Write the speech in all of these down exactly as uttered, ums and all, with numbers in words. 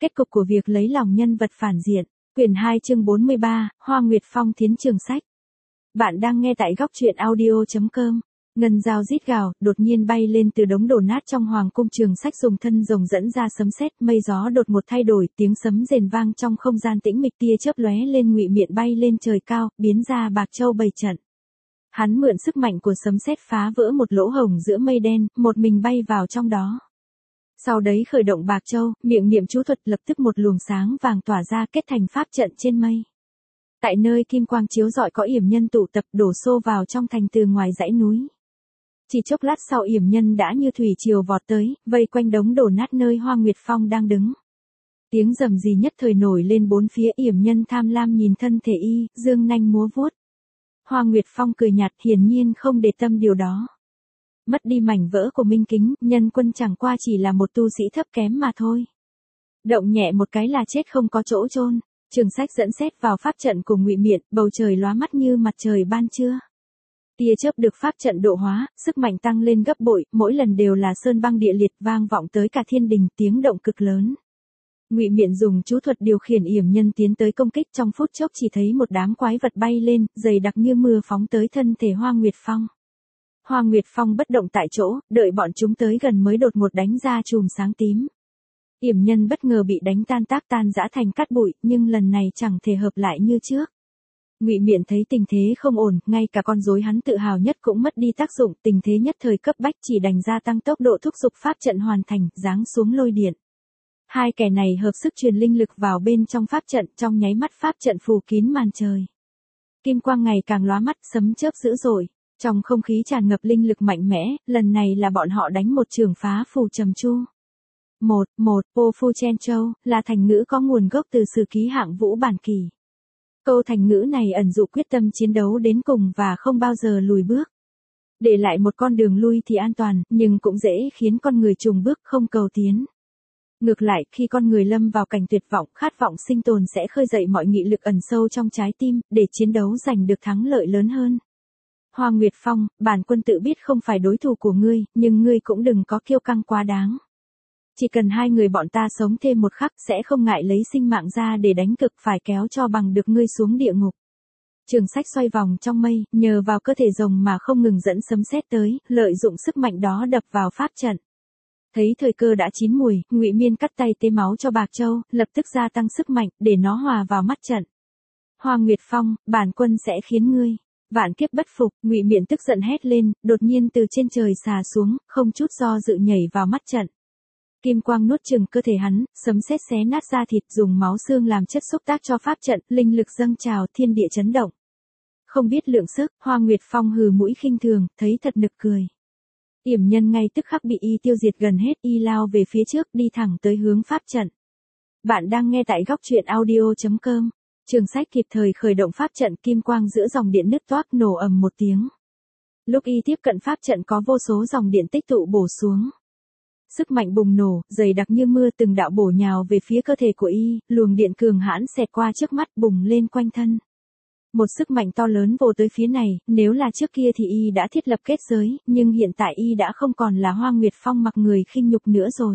Kết cục của việc lấy lòng nhân vật phản diện. Quyển hai chương bốn mươi ba, Hoa Nguyệt Phong thiến trường sách. Bạn đang nghe tại góc truyện audio chấm com. Ngân dao rít gào, đột nhiên bay lên từ đống đổ nát trong hoàng cung trường sách, dùng thân rồng dẫn ra sấm sét, mây gió đột ngột thay đổi, tiếng sấm rền vang trong không gian tĩnh mịch, tia chớp lóe lên, Ngụy Miện bay lên trời cao, biến ra Bạc Châu bày trận. Hắn mượn sức mạnh của sấm sét phá vỡ một lỗ hổng giữa mây đen, một mình bay vào trong đó. Sau đấy khởi động Bạc Châu, miệng niệm chú thuật, lập tức một luồng sáng vàng tỏa ra, kết thành pháp trận trên mây. Tại nơi kim quang chiếu rọi có yểm nhân tụ tập đổ xô vào trong thành từ ngoài dãy núi. Chỉ chốc lát sau, yểm nhân đã như thủy triều vọt tới, vây quanh đống đổ nát nơi Hoa Nguyệt Phong đang đứng. Tiếng rầm rì nhất thời nổi lên bốn phía, yểm nhân tham lam nhìn thân thể y, dương nanh múa vuốt. Hoa Nguyệt Phong cười nhạt, hiển nhiên không để tâm điều đó. Mất đi mảnh vỡ của minh kính, nhân quân chẳng qua chỉ là một tu sĩ thấp kém mà thôi. Động nhẹ một cái là chết không có chỗ chôn. Trường sách dẫn xét vào pháp trận của Ngụy Miện, bầu trời lóa mắt như mặt trời ban trưa. Tia chớp được pháp trận độ hóa, sức mạnh tăng lên gấp bội, mỗi lần đều là sơn băng địa liệt, vang vọng tới cả thiên đình, tiếng động cực lớn. Ngụy Miện dùng chú thuật điều khiển yểm nhân tiến tới công kích, trong phút chốc chỉ thấy một đám quái vật bay lên, dày đặc như mưa phóng tới thân thể Hoa Nguyệt Phong. Hoa Nguyệt Phong bất động tại chỗ, đợi bọn chúng tới gần mới đột ngột đánh ra chùm sáng tím. Yểm nhân bất ngờ bị đánh tan tác tan rã thành cát bụi, nhưng lần này chẳng thể hợp lại như trước. Ngụy Miện thấy tình thế không ổn, ngay cả con rối hắn tự hào nhất cũng mất đi tác dụng, tình thế nhất thời cấp bách, chỉ đành gia tăng tốc độ thúc giục pháp trận hoàn thành, giáng xuống lôi điện. Hai kẻ này hợp sức truyền linh lực vào bên trong pháp trận, trong nháy mắt pháp trận phủ kín màn trời. Kim quang ngày càng lóa mắt, sấm chớp dữ dội, trong không khí tràn ngập linh lực mạnh mẽ, lần này là bọn họ đánh một trường phá phù trầm chu. Một, một, Po Phu Chen Châu, là thành ngữ có nguồn gốc từ sử ký Hạng Vũ Bản Kỳ. Câu thành ngữ này ẩn dụ quyết tâm chiến đấu đến cùng và không bao giờ lùi bước. Để lại một con đường lui thì an toàn, nhưng cũng dễ khiến con người chùng bước không cầu tiến. Ngược lại, khi con người lâm vào cảnh tuyệt vọng, khát vọng sinh tồn sẽ khơi dậy mọi nghị lực ẩn sâu trong trái tim, để chiến đấu giành được thắng lợi lớn hơn. Hoa Nguyệt Phong, bản quân tự biết không phải đối thủ của ngươi, nhưng ngươi cũng đừng có kiêu căng quá đáng. Chỉ cần hai người bọn ta sống thêm một khắc sẽ không ngại lấy sinh mạng ra để đánh cực, phải kéo cho bằng được ngươi xuống địa ngục. Trường sách xoay vòng trong mây, nhờ vào cơ thể rồng mà không ngừng dẫn sấm sét tới, lợi dụng sức mạnh đó đập vào pháp trận. Thấy thời cơ đã chín mùi, Ngụy Miên cắt tay tế máu cho Bạc Châu, lập tức gia tăng sức mạnh, để nó hòa vào mắt trận. Hoa Nguyệt Phong, bản quân sẽ khiến ngươi vạn kiếp bất phục. Ngụy Miện tức giận hét lên, đột nhiên từ trên trời xà xuống, không chút do dự nhảy vào mắt trận. Kim quang nuốt chửng cơ thể hắn, sấm sét xé nát da thịt, dùng máu xương làm chất xúc tác cho pháp trận, linh lực dâng trào, thiên địa chấn động. Không biết lượng sức, Hoa Nguyệt Phong hừ mũi khinh thường, thấy thật nực cười. Yểm nhân ngay tức khắc bị y tiêu diệt gần hết, y lao về phía trước, đi thẳng tới hướng pháp trận. Bạn đang nghe tại góc truyện audio chấm com. Trường sách kịp thời khởi động pháp trận, kim quang giữa dòng điện nứt toác, nổ ầm một tiếng. Lúc y tiếp cận pháp trận có vô số dòng điện tích tụ bổ xuống. Sức mạnh bùng nổ, dày đặc như mưa, từng đạo bổ nhào về phía cơ thể của y, luồng điện cường hãn xẹt qua trước mắt, bùng lên quanh thân. Một sức mạnh to lớn vồ tới phía này, nếu là trước kia thì y đã thiết lập kết giới, nhưng hiện tại y đã không còn là Hoa Nguyệt Phong mặc người khinh nhục nữa rồi.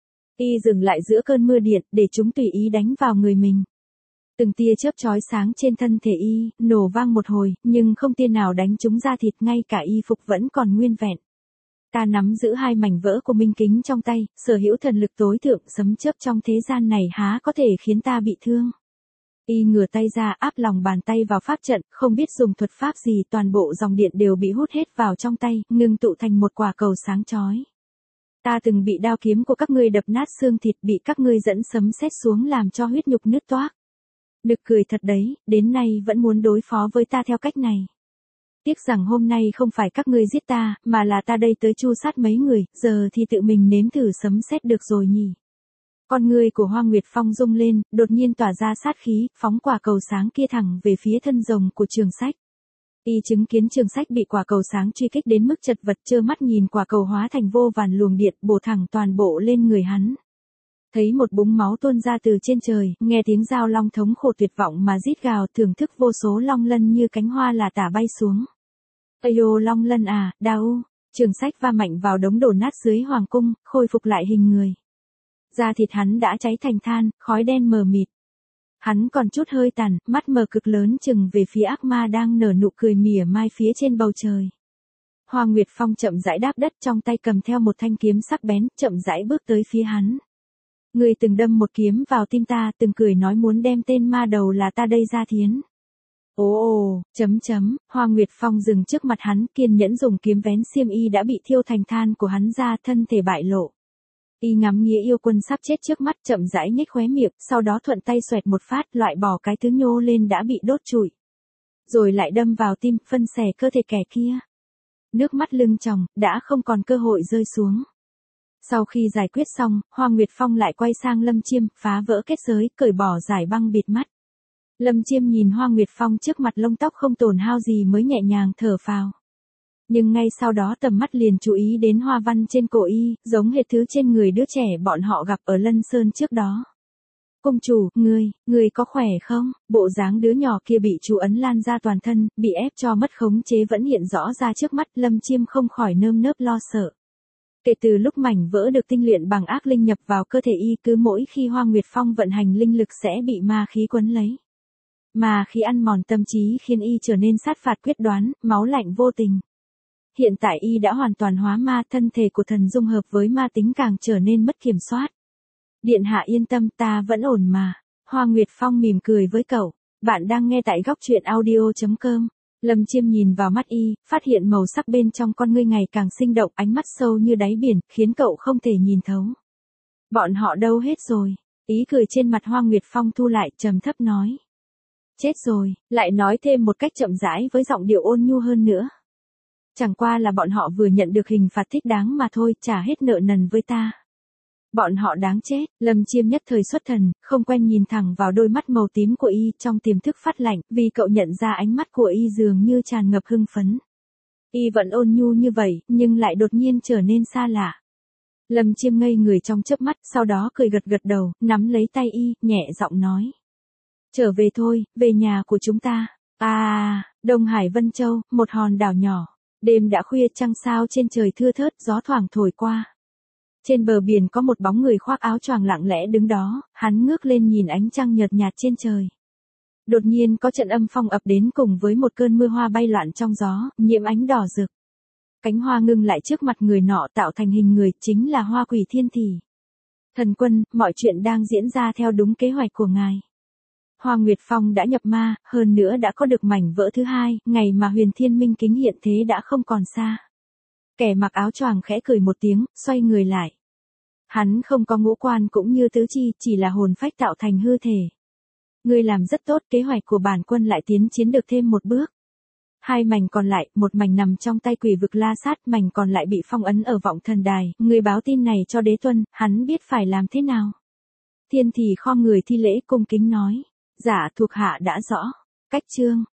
Y dừng lại giữa cơn mưa điện, để chúng tùy ý đánh vào người mình. Từng tia chớp chói sáng trên thân thể y, nổ vang một hồi, nhưng không tia nào đánh trúng da thịt, ngay cả y phục vẫn còn nguyên vẹn. Ta nắm giữ hai mảnh vỡ của minh kính trong tay, sở hữu thần lực tối thượng, sấm chớp trong thế gian này há có thể khiến ta bị thương. Y ngửa tay ra, áp lòng bàn tay vào pháp trận, không biết dùng thuật pháp gì, toàn bộ dòng điện đều bị hút hết vào trong tay, ngưng tụ thành một quả cầu sáng chói. Ta từng bị đao kiếm của các ngươi đập nát xương thịt, bị các ngươi dẫn sấm sét xuống làm cho huyết nhục nứt toác. Nực cười thật đấy, đến nay vẫn muốn đối phó với ta theo cách này. Tiếc rằng hôm nay không phải các ngươi giết ta, mà là ta đây tới chu sát mấy người, giờ thì tự mình nếm thử sấm sét được rồi nhỉ. Con người của Hoa Nguyệt Phong rung lên, đột nhiên tỏa ra sát khí, phóng quả cầu sáng kia thẳng về phía thân rồng của trường sách. Y chứng kiến trường sách bị quả cầu sáng truy kích đến mức chật vật, trơ mắt nhìn quả cầu hóa thành vô vàn luồng điện, bổ thẳng toàn bộ lên người hắn. Thấy một búng máu tuôn ra từ trên trời, nghe tiếng dao long thống khổ tuyệt vọng mà rít gào, thưởng thức vô số long lân như cánh hoa là tả bay xuống. Ây ô long lân à, đau! Trường sách va mạnh vào đống đổ nát dưới hoàng cung, khôi phục lại hình người. Da thịt hắn đã cháy thành than, khói đen mờ mịt. Hắn còn chút hơi tàn, mắt mờ cực lớn chừng về phía ác ma đang nở nụ cười mỉa mai phía trên bầu trời. Hoa Nguyệt Phong chậm rãi đáp đất, trong tay cầm theo một thanh kiếm sắc bén, chậm rãi bước tới phía hắn. Ngươi từng đâm một kiếm vào tim ta, từng cười nói muốn đem tên ma đầu là ta đây ra thiến. Ồ ồ, chấm chấm, Hoa Nguyệt Phong dừng trước mặt hắn, kiên nhẫn dùng kiếm vén xiêm y đã bị thiêu thành than của hắn ra, thân thể bại lộ. Y ngắm nghĩa yêu quân sắp chết trước mắt, chậm rãi nhếch khóe miệng, sau đó thuận tay xoẹt một phát, loại bỏ cái thứ nhô lên đã bị đốt trụi. Rồi lại đâm vào tim, phân xẻ cơ thể kẻ kia. Nước mắt lưng tròng, đã không còn cơ hội rơi xuống. Sau khi giải quyết xong, Hoa Nguyệt Phong lại quay sang Lâm Chiêm, phá vỡ kết giới, cởi bỏ giải băng bịt mắt. Lâm Chiêm nhìn Hoa Nguyệt Phong trước mặt, lông tóc không tổn hao gì mới nhẹ nhàng thở phào. Nhưng ngay sau đó tầm mắt liền chú ý đến hoa văn trên cổ y, giống hệt thứ trên người đứa trẻ bọn họ gặp ở Lân Sơn trước đó. Công chủ, ngươi, ngươi có khỏe không? Bộ dáng đứa nhỏ kia bị chú ấn lan ra toàn thân, bị ép cho mất khống chế vẫn hiện rõ ra trước mắt, Lâm Chiêm không khỏi nơm nớp lo sợ. Kể từ lúc mảnh vỡ được tinh luyện bằng ác linh nhập vào cơ thể y, cứ mỗi khi Hoa Nguyệt Phong vận hành linh lực sẽ bị ma khí quấn lấy. Mà khí ăn mòn tâm trí khiến y trở nên sát phạt quyết đoán, máu lạnh vô tình. Hiện tại y đã hoàn toàn hóa ma, thân thể của thần dung hợp với ma tính càng trở nên mất kiểm soát. Điện hạ yên tâm, ta vẫn ổn mà. Hoa Nguyệt Phong mỉm cười với cậu. Bạn đang nghe tại góc truyện audio chấm com. Lâm Chiêm nhìn vào mắt y, phát hiện màu sắc bên trong con ngươi ngày càng sinh động, ánh mắt sâu như đáy biển, khiến cậu không thể nhìn thấu. Bọn họ đâu hết rồi? Ý cười trên mặt Hoa Nguyệt Phong thu lại, trầm thấp nói. Chết rồi, lại nói thêm một cách chậm rãi với giọng điệu ôn nhu hơn nữa. Chẳng qua là bọn họ vừa nhận được hình phạt thích đáng mà thôi, trả hết nợ nần với ta. Bọn họ đáng chết. Lâm Chiêm nhất thời xuất thần, không quen nhìn thẳng vào đôi mắt màu tím của y, trong tiềm thức phát lạnh, vì cậu nhận ra ánh mắt của y dường như tràn ngập hưng phấn. Y vẫn ôn nhu như vậy, nhưng lại đột nhiên trở nên xa lạ. Lâm Chiêm ngây người trong chớp mắt, sau đó cười gật gật đầu, nắm lấy tay y, nhẹ giọng nói. Trở về thôi, về nhà của chúng ta. À, Đông Hải Vân Châu, một hòn đảo nhỏ. Đêm đã khuya, trăng sao trên trời thưa thớt, gió thoảng thổi qua. Trên bờ biển có một bóng người khoác áo choàng lặng lẽ đứng đó, hắn ngước lên nhìn ánh trăng nhợt nhạt trên trời. Đột nhiên có trận âm phong ập đến cùng với một cơn mưa hoa bay loạn trong gió, nhiễm ánh đỏ rực. Cánh hoa ngưng lại trước mặt người nọ tạo thành hình người, chính là Hoa Quỷ Thiên Thị. Thần quân, mọi chuyện đang diễn ra theo đúng kế hoạch của ngài. Hoa Nguyệt Phong đã nhập ma, hơn nữa đã có được mảnh vỡ thứ hai, ngày mà Huyền Thiên Minh Kính hiện thế đã không còn xa. Kẻ mặc áo choàng khẽ cười một tiếng, xoay người lại. Hắn không có ngũ quan cũng như tứ chi, chỉ là hồn phách tạo thành hư thể. Ngươi làm rất tốt, kế hoạch của bản quân lại tiến chiến được thêm một bước. Hai mảnh còn lại, một mảnh nằm trong tay quỷ vực La Sát, mảnh còn lại bị phong ấn ở Vọng Thần Đài, ngươi báo tin này cho đế tuân, hắn biết phải làm thế nào. Thiên Thị khom người thi lễ cung kính nói, dạ thuộc hạ đã rõ. Cách chương